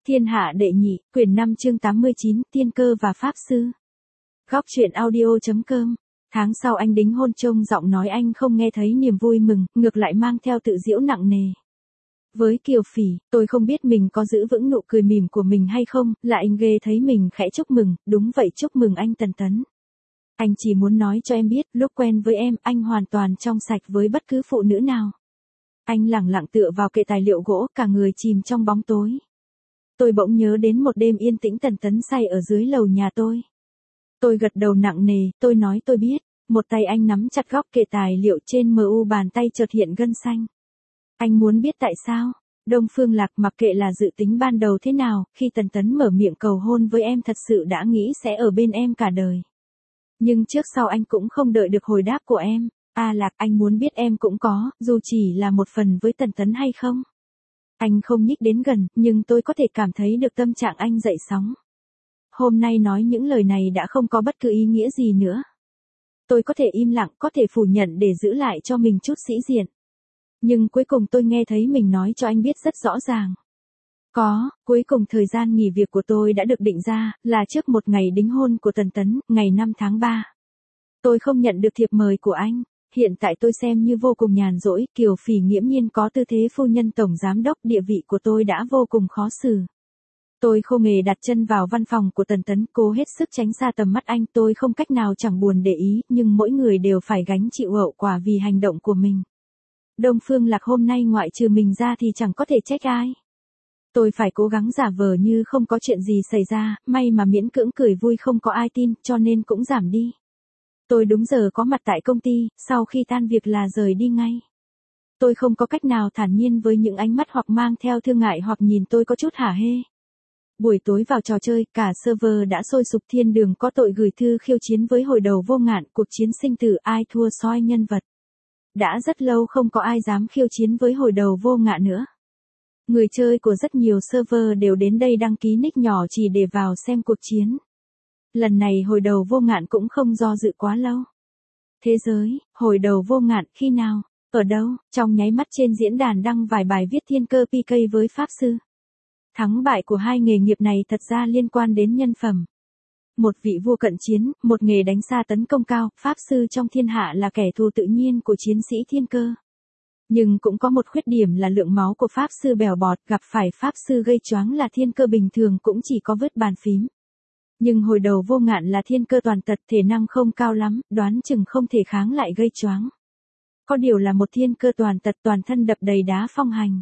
Thiên hạ đệ nhị, quyển 5 chương 89, Tiên cơ và Pháp sư. Góc truyện audio.com. Tháng sau anh đính hôn, trông giọng nói anh không nghe thấy niềm vui mừng, ngược lại mang theo tự giễu nặng nề. Với Kiều Phỉ, tôi không biết mình có giữ vững nụ cười mỉm của mình hay không, là anh ghê thấy mình khẽ chúc mừng, đúng vậy, chúc mừng anh Tần Tấn. Anh chỉ muốn nói cho em biết, lúc quen với em, anh hoàn toàn trong sạch với bất cứ phụ nữ nào. Anh lẳng lặng tựa vào kệ tài liệu gỗ, cả người chìm trong bóng tối. Tôi bỗng nhớ đến một đêm yên tĩnh Tần Tấn say ở dưới lầu nhà tôi. Tôi gật đầu nặng nề, tôi nói tôi biết. Một tay anh nắm chặt góc kệ tài liệu, trên mu bàn tay chợt hiện gân xanh. Anh muốn biết tại sao? Đông Phương Lạc, mặc kệ là dự tính ban đầu thế nào, khi Tần Tấn mở miệng cầu hôn với em thật sự đã nghĩ sẽ ở bên em cả đời. Nhưng trước sau anh cũng không đợi được hồi đáp của em. Lạc, anh muốn biết em cũng có, dù chỉ là một phần với Tần Tấn hay không? Anh không nhích đến gần, nhưng tôi có thể cảm thấy được tâm trạng anh dậy sóng. Hôm nay nói những lời này đã không có bất cứ ý nghĩa gì nữa. Tôi có thể im lặng, có thể phủ nhận để giữ lại cho mình chút sĩ diện. Nhưng cuối cùng tôi nghe thấy mình nói cho anh biết rất rõ ràng. Cuối cùng thời gian nghỉ việc của tôi đã được định ra, là trước một ngày đính hôn của Tần Tấn, ngày 5 tháng 3. Tôi không nhận được thiệp mời của anh. Hiện tại tôi xem như vô cùng nhàn rỗi, Kiều Phỉ nghiễm nhiên có tư thế phu nhân tổng giám đốc, địa vị của tôi đã vô cùng khó xử. Tôi không hề đặt chân vào văn phòng của Tần Tấn, cố hết sức tránh xa tầm mắt anh, tôi không cách nào chẳng buồn để ý, nhưng mỗi người đều phải gánh chịu hậu quả vì hành động của mình. Đông Phương Lạc hôm nay ngoại trừ mình ra thì chẳng có thể trách ai. Tôi phải cố gắng giả vờ như không có chuyện gì xảy ra, may mà miễn cưỡng cười vui không có ai tin, cho nên cũng giảm đi. Tôi đúng giờ có mặt tại công ty, sau khi tan việc là rời đi ngay. Tôi không có cách nào thản nhiên với những ánh mắt hoặc mang theo thương ngại hoặc nhìn tôi có chút hả hê. Buổi tối vào trò chơi, cả server đã sôi sục. Thiên Đường có tội gửi thư khiêu chiến với Hồi Đầu Vô Ngạn, cuộc chiến sinh tử ai thua soi nhân vật. Đã rất lâu không có ai dám khiêu chiến với Hồi Đầu Vô Ngạn nữa. Người chơi của rất nhiều server đều đến đây đăng ký nick nhỏ chỉ để vào xem cuộc chiến. Lần này Hồi Đầu Vô Ngạn cũng không do dự quá lâu. Thế giới, Hồi Đầu Vô Ngạn, khi nào, ở đâu? Trong nháy mắt trên diễn đàn đăng vài bài viết thiên cơ PK với Pháp sư. Thắng bại của hai nghề nghiệp này thật ra liên quan đến nhân phẩm. Một vị vua cận chiến, một nghề đánh xa tấn công cao, Pháp sư trong thiên hạ là kẻ thù tự nhiên của chiến sĩ thiên cơ. Nhưng cũng có một khuyết điểm là lượng máu của Pháp sư bèo bọt, gặp phải Pháp sư gây choáng là thiên cơ bình thường cũng chỉ có vứt bàn phím. Nhưng Hồi Đầu Vô Ngạn là thiên cơ toàn tật, thể năng không cao lắm, đoán chừng không thể kháng lại gây choáng. Có điều là một thiên cơ toàn tật toàn thân đập đầy đá phong hành.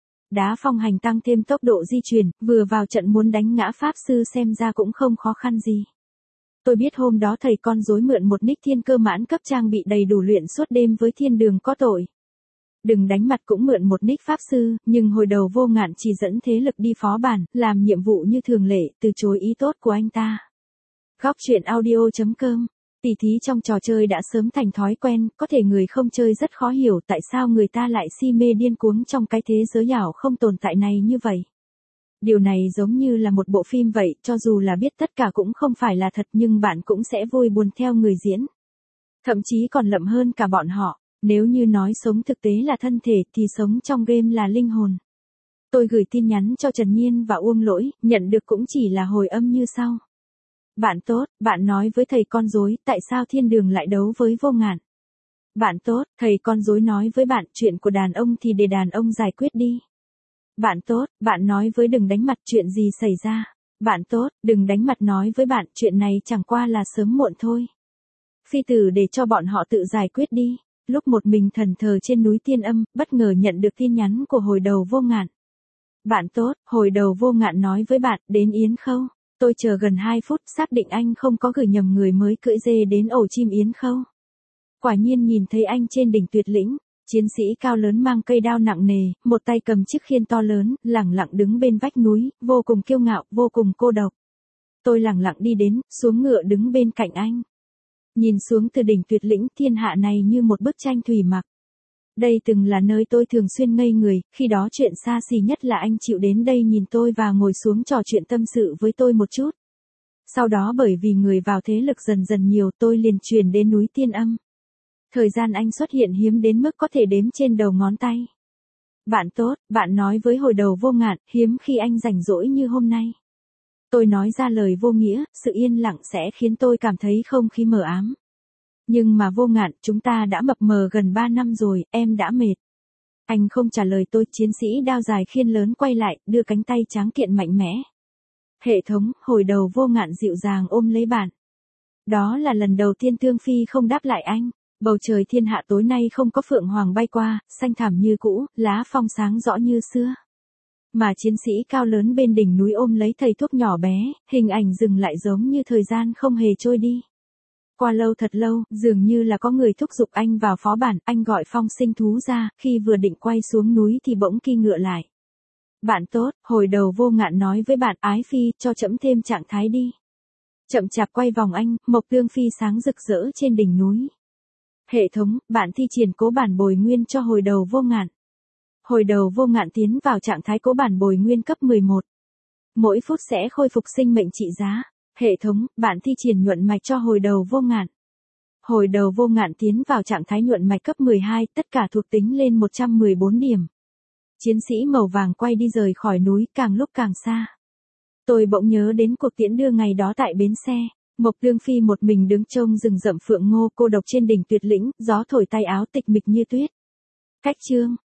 Đá phong hành tăng thêm tốc độ di chuyển, vừa vào trận muốn đánh ngã Pháp sư xem ra cũng không khó khăn gì. Tôi biết hôm đó thầy con rối mượn một nick thiên cơ mãn cấp trang bị đầy đủ luyện suốt đêm với Thiên Đường có tội. Đừng đánh mặt cũng mượn một nick Pháp sư, nhưng Hồi Đầu Vô Ngạn chỉ dẫn thế lực đi phó bản, làm nhiệm vụ như thường lệ, từ chối ý tốt của anh ta. Góc truyện audio.com. Tỉ thí trong trò chơi đã sớm thành thói quen, có thể người không chơi rất khó hiểu tại sao người ta lại si mê điên cuồng trong cái thế giới ảo không tồn tại này như vậy. Điều này giống như là một bộ phim vậy, cho dù là biết tất cả cũng không phải là thật nhưng bạn cũng sẽ vui buồn theo người diễn. Thậm chí còn lậm hơn cả bọn họ. Nếu như nói sống thực tế là thân thể thì sống trong game là linh hồn. Tôi gửi tin nhắn cho Trần Nhiên và Uông Lỗi, nhận được cũng chỉ là hồi âm như sau. Bạn tốt, bạn nói với thầy con rối, tại sao Thiên Đường lại đấu với Vô Ngạn? Bạn tốt, thầy con rối nói với bạn, chuyện của đàn ông thì để đàn ông giải quyết đi. Bạn tốt, bạn nói với đừng đánh mặt, chuyện gì xảy ra? Bạn tốt, đừng đánh mặt nói với bạn, chuyện này chẳng qua là sớm muộn thôi. Phi tử để cho bọn họ tự giải quyết đi. Lúc một mình thần thờ trên núi Tiên Âm, bất ngờ nhận được tin nhắn của Hồi Đầu Vô Ngạn. Bạn tốt, Hồi Đầu Vô Ngạn nói với bạn, đến Yến Khâu. Tôi chờ gần 2 phút, xác định anh không có gửi nhầm người mới cưỡi dê đến ổ chim Yến Khâu. Quả nhiên nhìn thấy anh trên đỉnh Tuyệt Lĩnh, chiến sĩ cao lớn mang cây đao nặng nề, một tay cầm chiếc khiên to lớn, lẳng lặng đứng bên vách núi, vô cùng kiêu ngạo, vô cùng cô độc. Tôi lẳng lặng đi đến, xuống ngựa đứng bên cạnh anh. Nhìn xuống từ đỉnh Tuyệt Lĩnh, thiên hạ này như một bức tranh thủy mặc. Đây từng là nơi tôi thường xuyên ngây người, khi đó chuyện xa xỉ nhất là anh chịu đến đây nhìn tôi và ngồi xuống trò chuyện tâm sự với tôi một chút. Sau đó bởi vì người vào thế lực dần dần nhiều, tôi liền chuyển đến núi Tiên Âm. Thời gian anh xuất hiện hiếm đến mức có thể đếm trên đầu ngón tay. Bạn tốt, bạn nói với hồi đầu Vô Ngạn, hiếm khi anh rảnh rỗi như hôm nay. Tôi nói ra lời vô nghĩa, sự yên lặng sẽ khiến tôi cảm thấy không khí mờ ám. Nhưng mà Vô Ngạn, chúng ta đã mập mờ gần 3 năm rồi, em đã mệt. Anh không trả lời tôi, chiến sĩ đao dài khiên lớn quay lại, đưa cánh tay tráng kiện mạnh mẽ. Hệ thống, hồi đầu Vô Ngạn dịu dàng ôm lấy bạn. Đó là lần đầu tiên Tương Phi không đáp lại anh. Bầu trời thiên hạ tối nay không có phượng hoàng bay qua, xanh thẳm như cũ, lá phong sáng rõ như xưa. Mà chiến sĩ cao lớn bên đỉnh núi ôm lấy thầy thuốc nhỏ bé, hình ảnh dừng lại giống như thời gian không hề trôi đi. Qua lâu thật lâu, dường như là có người thúc giục anh vào phó bản, anh gọi Phong Sinh Thú ra, khi vừa định quay xuống núi thì bỗng ki ngựa lại. Bạn tốt, hồi đầu Vô Ngạn nói với bạn, ái phi, cho trẫm thêm trạng thái đi. Chậm chạp quay vòng anh, mộc tương phi sáng rực rỡ trên đỉnh núi. Hệ thống, bạn thi triển cố bản bồi nguyên cho hồi đầu Vô Ngạn. Hồi đầu Vô Ngạn tiến vào trạng thái cố bản bồi nguyên cấp 11. Mỗi phút sẽ khôi phục sinh mệnh trị giá. Hệ thống, bạn thi triển nhuận mạch cho hồi đầu Vô Ngạn. Hồi đầu Vô Ngạn tiến vào trạng thái nhuận mạch cấp 12, tất cả thuộc tính lên 114 điểm. Chiến sĩ màu vàng quay đi rời khỏi núi, càng lúc càng xa. Tôi bỗng nhớ đến cuộc tiễn đưa ngày đó tại bến xe. Mộc Tương Phi một mình đứng trông rừng rậm phượng ngô, cô độc trên đỉnh tuyệt lĩnh, gió thổi tay áo tịch mịch như tuyết. Cách chương